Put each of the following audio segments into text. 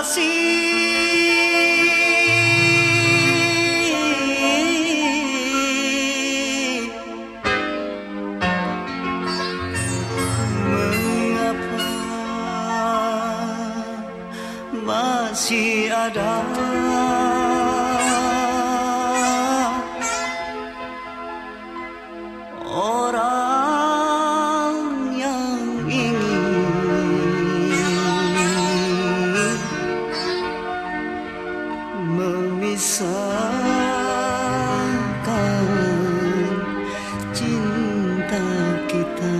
Mengapa masih ada orang yang ingin memisahkan cinta kita.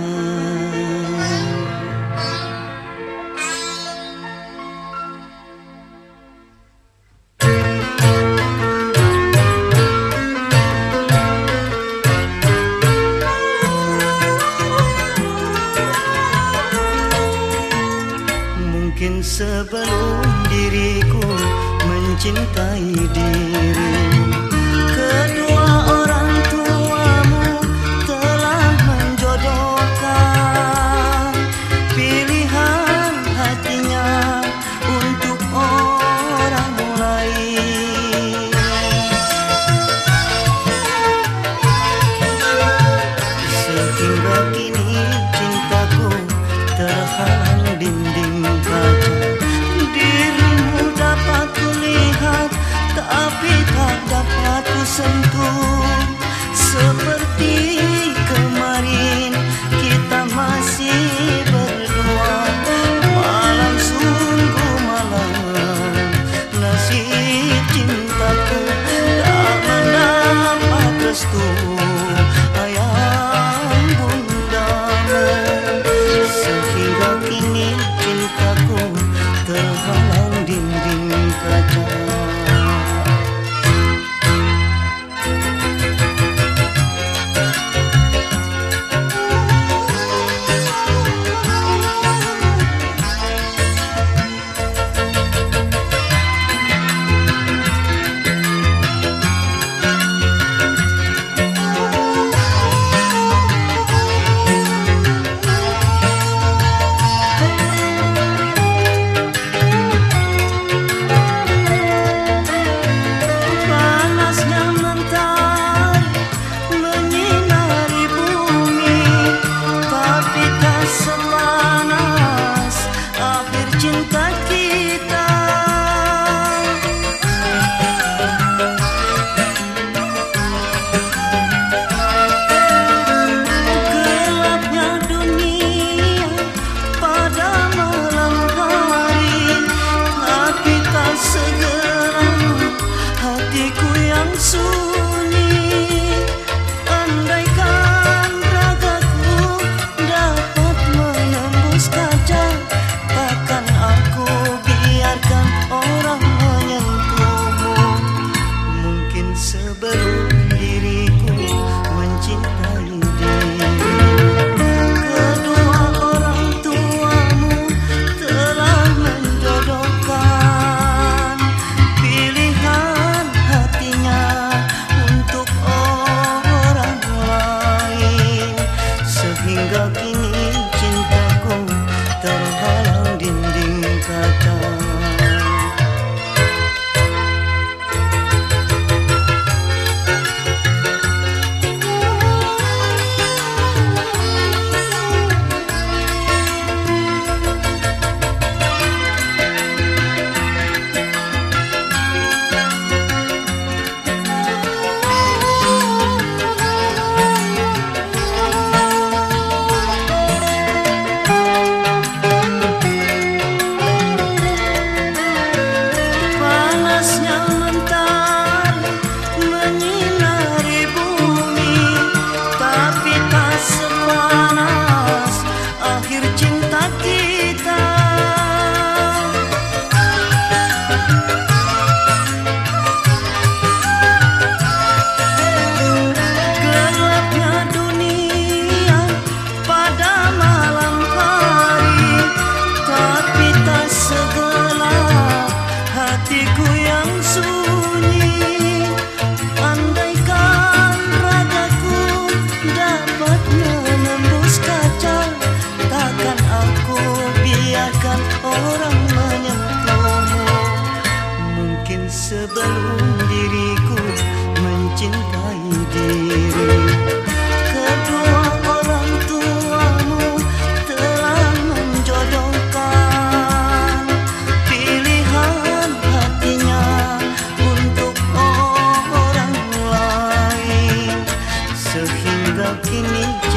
Mungkin sebelum diriku mencintai dirimu, kedua orang tuamu telah menjodohkan pilihan hatinya untuk orang lain. Sehingga kini cintaku terhalang dinding kaca. Dirimu dapat kulihat, tapi tak dapat kusentuh. Seperti kemarin kita masih berdua. Malam sungguh malam, nasib cintaku tak mendapat restu ayah bundamu. Sehingga kini cintaku terhalang dinding kaca. Hingga kini cintaku terhalang dinding kaca. Takkan aku biarkan orang menyentuhmu. sebelum diriku mencintai diri. Kedua orang tuamu telah menjodohkan pilihan hatinya untuk orang lain, sehingga kini